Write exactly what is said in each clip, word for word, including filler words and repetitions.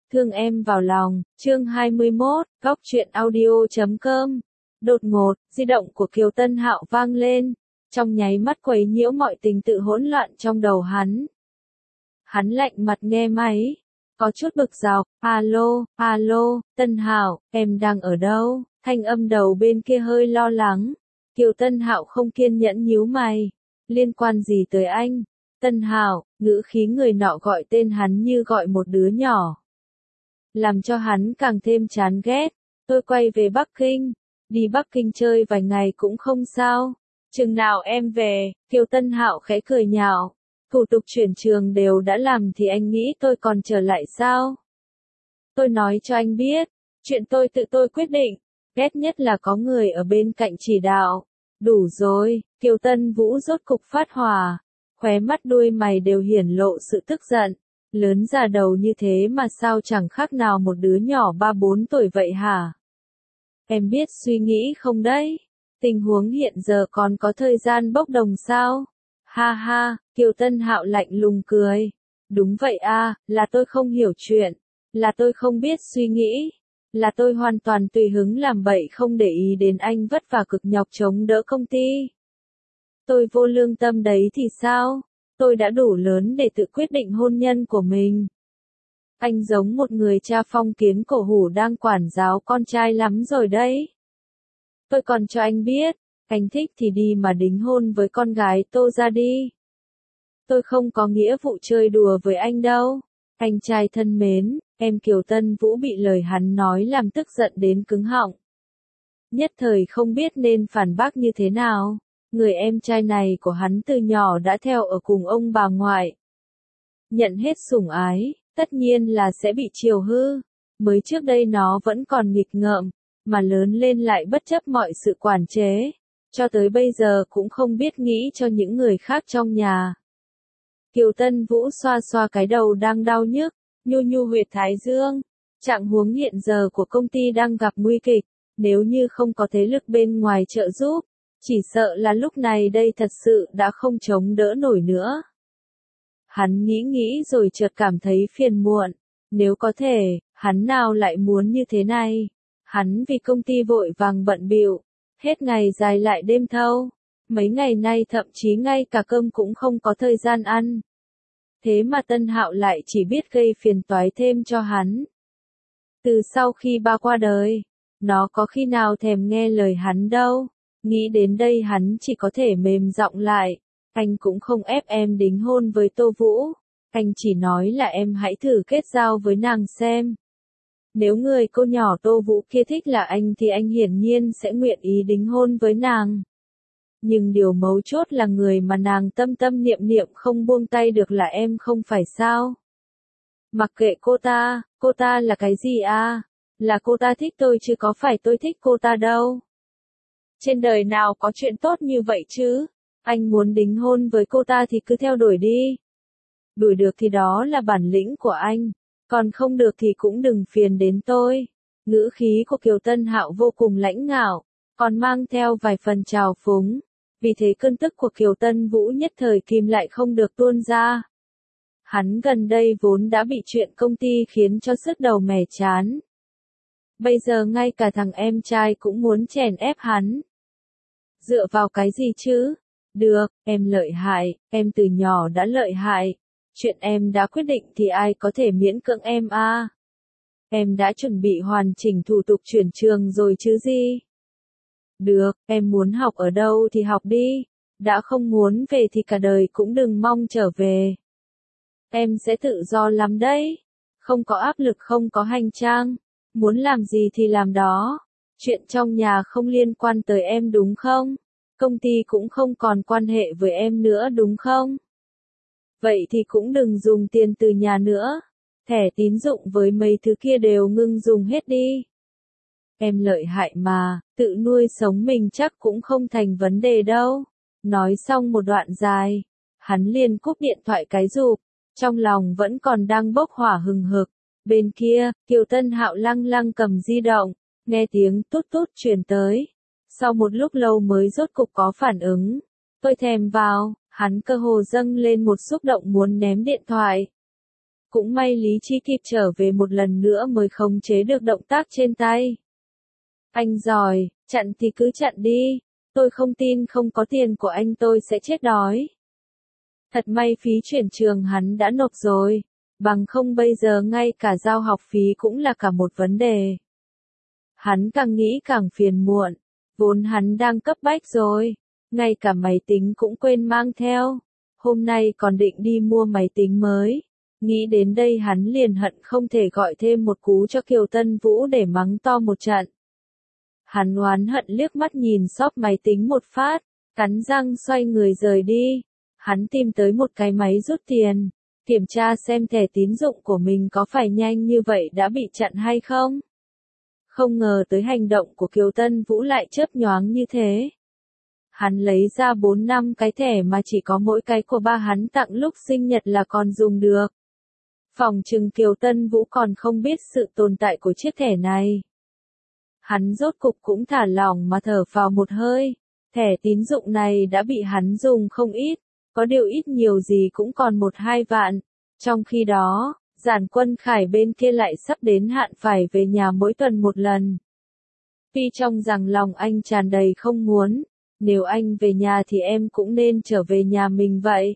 Thương em vào lòng, chương hai mươi mốt, góc truyện audio chấm com. Đột ngột, di động của Kiều Tân Hạo vang lên, trong nháy mắt quấy nhiễu mọi tình tự hỗn loạn trong đầu hắn. Hắn lạnh mặt nghe máy, có chút bực dọc, alo, alo, Tân Hạo, em đang ở đâu? Thanh âm đầu bên kia hơi lo lắng. Kiều Tân Hạo không kiên nhẫn nhíu mày, liên quan gì tới anh? Tân Hạo, ngữ khí người nọ gọi tên hắn như gọi một đứa nhỏ, làm cho hắn càng thêm chán ghét. Tôi quay về Bắc Kinh, đi Bắc Kinh chơi vài ngày cũng không sao. Chừng nào em về? Kiều Tân Hạo khẽ cười nhạo. Thủ tục chuyển trường đều đã làm thì anh nghĩ tôi còn trở lại sao? Tôi nói cho anh biết, chuyện tôi tự tôi quyết định, ghét nhất là có người ở bên cạnh chỉ đạo. Đủ rồi, Kiều Tân Vũ rốt cục phát hỏa, khóe mắt đuôi mày đều hiển lộ sự tức giận. Lớn già đầu như thế mà sao chẳng khác nào một đứa nhỏ ba bốn tuổi vậy hả? Em biết suy nghĩ không đấy? Tình huống hiện giờ còn có thời gian bốc đồng sao? Ha ha, Kiều Tân Hạo lạnh lùng cười. Đúng vậy a, là tôi không hiểu chuyện, là tôi không biết suy nghĩ, là tôi hoàn toàn tùy hứng làm bậy không để ý đến anh vất vả cực nhọc chống đỡ công ty. Tôi vô lương tâm đấy thì sao? Tôi đã đủ lớn để tự quyết định hôn nhân của mình. Anh giống một người cha phong kiến cổ hủ đang quản giáo con trai lắm rồi đấy. Tôi còn cho anh biết, anh thích thì đi mà đính hôn với con gái Tô ra đi. Tôi không có nghĩa vụ chơi đùa với anh đâu. Anh trai thân mến, em Kiều Tân Vũ bị lời hắn nói làm tức giận đến cứng họng. Nhất thời không biết nên phản bác như thế nào. Người em trai này của hắn từ nhỏ đã theo ở cùng ông bà ngoại, nhận hết sủng ái, tất nhiên là sẽ bị chiều hư. Mới trước đây nó vẫn còn nghịch ngợm, mà lớn lên lại bất chấp mọi sự quản chế, cho tới bây giờ cũng không biết nghĩ cho những người khác trong nhà. Kiều Tân Vũ xoa xoa cái đầu đang đau nhức, nhu nhu huyệt thái dương. Trạng huống hiện giờ của công ty đang gặp nguy kịch, nếu như không có thế lực bên ngoài trợ giúp, chỉ sợ là lúc này đây thật sự đã không chống đỡ nổi nữa. Hắn nghĩ nghĩ rồi chợt cảm thấy phiền muộn. Nếu có thể, hắn nào lại muốn như thế này. Hắn vì công ty vội vàng bận bịu, hết ngày dài lại đêm thâu. Mấy ngày nay thậm chí ngay cả cơm cũng không có thời gian ăn. Thế mà Tân Hạo lại chỉ biết gây phiền toái thêm cho hắn. Từ sau khi ba qua đời, nó có khi nào thèm nghe lời hắn đâu. Nghĩ đến đây hắn chỉ có thể mềm giọng lại. Anh cũng không ép em đính hôn với Tô Vũ. Anh chỉ nói là em hãy thử kết giao với nàng xem. Nếu người cô nhỏ Tô Vũ kia thích là anh thì anh hiển nhiên sẽ nguyện ý đính hôn với nàng. Nhưng điều mấu chốt là người mà nàng tâm tâm niệm niệm không buông tay được là em không phải sao? Mặc kệ cô ta, cô ta là cái gì à? Là cô ta thích tôi chứ có phải tôi thích cô ta đâu. Trên đời nào có chuyện tốt như vậy chứ? Anh muốn đính hôn với cô ta thì cứ theo đuổi đi. Đuổi được thì đó là bản lĩnh của anh, còn không được thì cũng đừng phiền đến tôi. Ngữ khí của Kiều Tân Hạo vô cùng lãnh ngạo, còn mang theo vài phần trào phúng. Vì thế cơn tức của Kiều Tân Vũ nhất thời kìm lại không được tuôn ra. Hắn gần đây vốn đã bị chuyện công ty khiến cho sứt đầu mẻ chán. Bây giờ ngay cả thằng em trai cũng muốn chèn ép hắn. Dựa vào cái gì chứ? Được, em lợi hại, em từ nhỏ đã lợi hại. Chuyện em đã quyết định thì ai có thể miễn cưỡng em à? Em đã chuẩn bị hoàn chỉnh thủ tục chuyển trường rồi chứ gì? Được, em muốn học ở đâu thì học đi. Đã không muốn về thì cả đời cũng đừng mong trở về. Em sẽ tự do lắm đấy. Không có áp lực, không có hành trang. Muốn làm gì thì làm đó. Chuyện trong nhà không liên quan tới em đúng không? Công ty cũng không còn quan hệ với em nữa đúng không? Vậy thì cũng đừng dùng tiền từ nhà nữa. Thẻ tín dụng với mấy thứ kia đều ngưng dùng hết đi. Em lợi hại mà, tự nuôi sống mình chắc cũng không thành vấn đề đâu. Nói xong một đoạn dài, hắn liền cúp điện thoại cái rụp, trong lòng vẫn còn đang bốc hỏa hừng hực. Bên kia, Kiều Tân Hạo lăng lăng cầm di động, nghe tiếng tút tút truyền tới. Sau một lúc lâu mới rốt cục có phản ứng. Tôi thèm vào, hắn cơ hồ dâng lên một xúc động muốn ném điện thoại. Cũng may Lý Chi kịp trở về một lần nữa mới khống chế được động tác trên tay. Anh giỏi, chặn thì cứ chặn đi. Tôi không tin không có tiền của anh tôi sẽ chết đói. Thật may phí chuyển trường hắn đã nộp rồi. Bằng không bây giờ ngay cả giao học phí cũng là cả một vấn đề. Hắn càng nghĩ càng phiền muộn. Vốn hắn đang cấp bách rồi. Ngay cả máy tính cũng quên mang theo. Hôm nay còn định đi mua máy tính mới. Nghĩ đến đây hắn liền hận không thể gọi thêm một cú cho Kiều Tân Vũ để mắng to một trận. Hắn oán hận liếc mắt nhìn shop máy tính một phát, cắn răng xoay người rời đi. Hắn tìm tới một cái máy rút tiền, kiểm tra xem thẻ tín dụng của mình có phải nhanh như vậy đã bị chặn hay không. Không ngờ tới hành động của Kiều Tân Vũ lại chớp nhoáng như thế. Hắn lấy ra bốn năm cái thẻ mà chỉ có mỗi cái của ba hắn tặng lúc sinh nhật là còn dùng được. Phòng trừng Kiều Tân Vũ còn không biết sự tồn tại của chiếc thẻ này. Hắn rốt cục cũng thả lỏng mà thở phào một hơi. Thẻ tín dụng này đã bị hắn dùng không ít, có điều ít nhiều gì cũng còn một hai vạn. Trong khi đó, Giản Quân Khải bên kia lại sắp đến hạn phải về nhà mỗi tuần một lần. Tuy trong rằng lòng anh tràn đầy không muốn, nếu anh về nhà thì em cũng nên trở về nhà mình vậy.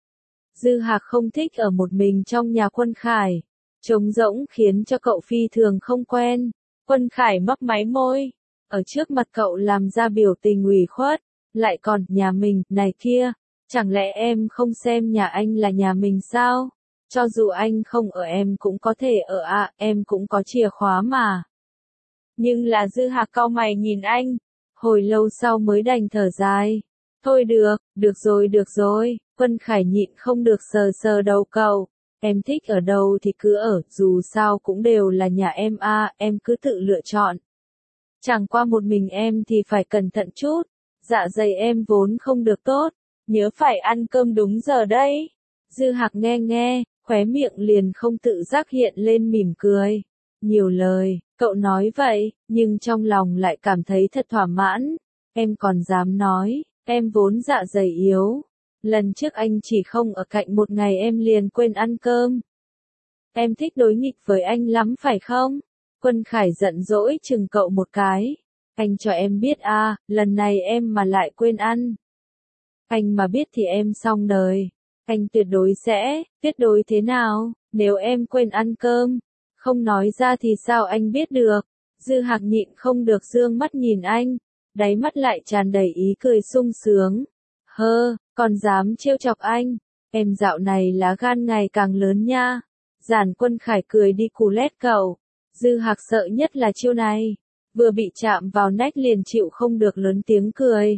Dư Hạc không thích ở một mình trong nhà Quân Khải, trống rỗng khiến cho cậu phi thường không quen. Quân Khải mấp máy môi, ở trước mặt cậu làm ra biểu tình ủy khuất, lại còn nhà mình, này kia, chẳng lẽ em không xem nhà anh là nhà mình sao? Cho dù anh không ở em cũng có thể ở à, em cũng có chìa khóa mà. Nhưng là Dư Hạc cau mày nhìn anh, hồi lâu sau mới đành thở dài. Thôi được, được rồi được rồi, Quân Khải nhịn không được sờ sờ đầu cậu. Em thích ở đâu thì cứ ở, dù sao cũng đều là nhà em à, em cứ tự lựa chọn. Chẳng qua một mình em thì phải cẩn thận chút, dạ dày em vốn không được tốt, nhớ phải ăn cơm đúng giờ đấy. Dư Hạc nghe nghe, khóe miệng liền không tự giác hiện lên mỉm cười. Nhiều lời, cậu nói vậy, nhưng trong lòng lại cảm thấy thật thỏa mãn. Em còn dám nói, em vốn dạ dày yếu. Lần trước anh chỉ không ở cạnh một ngày em liền quên ăn cơm. Em thích đối nghịch với anh lắm phải không? Quân Khải giận dỗi chừng cậu một cái. Anh cho em biết à, lần này em mà lại quên ăn. Anh mà biết thì em xong đời. Anh tuyệt đối sẽ, tuyệt đối thế nào, nếu em quên ăn cơm. Không nói ra thì sao anh biết được. Dư Hạc nhịn không được dương mắt nhìn anh. Đáy mắt lại tràn đầy ý cười sung sướng. Hơ, còn dám trêu chọc anh. Em dạo này lá gan ngày càng lớn nha. Giản Quân Khải cười đi cù lét cậu. Dư Hạc sợ nhất là chiêu này. Vừa bị chạm vào nách liền chịu không được lớn tiếng cười.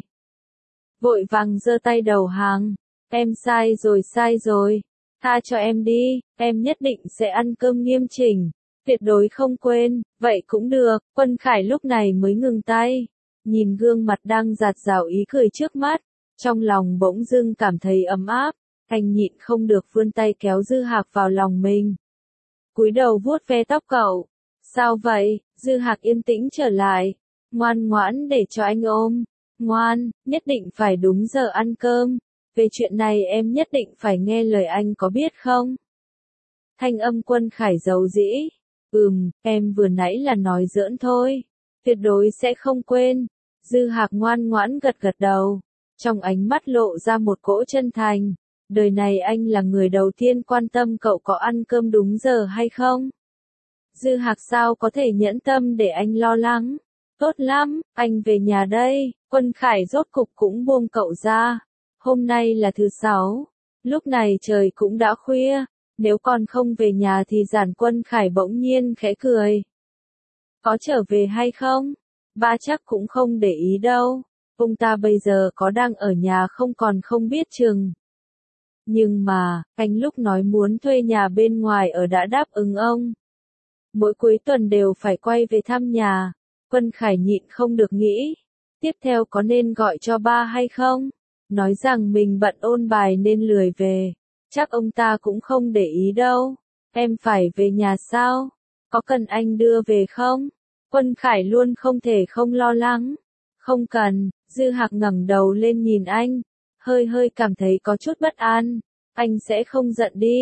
Vội vàng giơ tay đầu hàng. Em sai rồi sai rồi. Tha cho em đi, em nhất định sẽ ăn cơm nghiêm chỉnh. Tuyệt đối không quên, vậy cũng được. Quân Khải lúc này mới ngừng tay. Nhìn gương mặt đang giạt rào ý cười trước mắt. Trong lòng bỗng dưng cảm thấy ấm áp. Anh nhịn không được vươn tay kéo Dư Hạc vào lòng mình. Cúi đầu vuốt ve tóc cậu. Sao vậy? Dư Hạc yên tĩnh trở lại. Ngoan ngoãn để cho anh ôm. Ngoan, nhất định phải đúng giờ ăn cơm. Về chuyện này em nhất định phải nghe lời anh có biết không? Thanh âm Quân Khải giấu dĩ. Ừm, em vừa nãy là nói giỡn thôi. Tuyệt đối sẽ không quên. Dư Hạc ngoan ngoãn gật gật đầu. Trong ánh mắt lộ ra một cỗ chân thành. Đời này anh là người đầu tiên quan tâm cậu có ăn cơm đúng giờ hay không? Dư Hạc sao có thể nhẫn tâm để anh lo lắng? Tốt lắm, anh về nhà đây. Quân Khải rốt cục cũng buông cậu ra. Hôm nay là thứ sáu. Lúc này trời cũng đã khuya. Nếu còn không về nhà thì Giản Quân Khải bỗng nhiên khẽ cười. Có trở về hay không? Ba chắc cũng không để ý đâu. Ông ta bây giờ có đang ở nhà không còn không biết chừng. Nhưng mà, anh lúc nói muốn thuê nhà bên ngoài ở đã đáp ứng ông. Mỗi cuối tuần đều phải quay về thăm nhà. Quân Khải nhịn không được nghĩ. Tiếp theo có nên gọi cho ba hay không? Nói rằng mình bận ôn bài nên lười về. Chắc ông ta cũng không để ý đâu. Em phải về nhà sao? Có cần anh đưa về không? Quân Khải luôn không thể không lo lắng. Không cần. Dư Hạc ngẩng đầu lên nhìn anh. Hơi hơi cảm thấy có chút bất an. Anh sẽ không giận đi.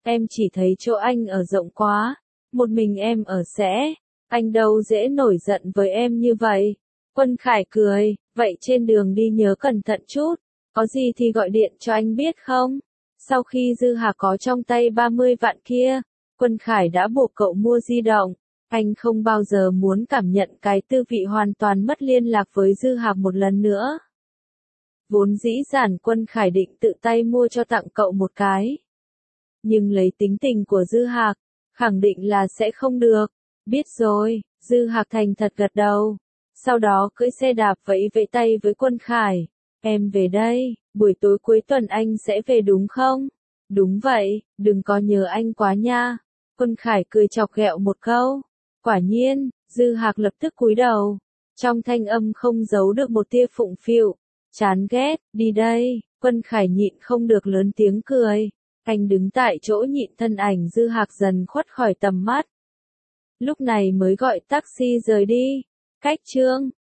Em chỉ thấy chỗ anh ở rộng quá, một mình em ở sẽ, anh đâu dễ nổi giận với em như vậy. Quân Khải cười, vậy trên đường đi nhớ cẩn thận chút, có gì thì gọi điện cho anh biết không? Sau khi Dư Hạc có trong tay ba mươi vạn kia, Quân Khải đã buộc cậu mua di động. Anh không bao giờ muốn cảm nhận cái tư vị hoàn toàn mất liên lạc với Dư Hạc một lần nữa. Vốn dĩ Giản Quân Khải định tự tay mua cho tặng cậu một cái. Nhưng lấy tính tình của Dư Hạc, khẳng định là sẽ không được. Biết rồi, Dư Hạc thành thật gật đầu. Sau đó cưỡi xe đạp vẫy vẫy tay với Quân Khải. Em về đây, buổi tối cuối tuần anh sẽ về đúng không? Đúng vậy, đừng có nhớ anh quá nha. Quân Khải cười chọc ghẹo một câu. Quả nhiên, Dư Hạc lập tức cúi đầu. Trong thanh âm không giấu được một tia phụng phịu. Chán ghét, đi đây. Quân Khải nhịn không được lớn tiếng cười. Anh đứng tại chỗ nhịn, thân ảnh Dư Hạc dần khuất khỏi tầm mắt. Lúc này mới gọi taxi rời đi. Cách chương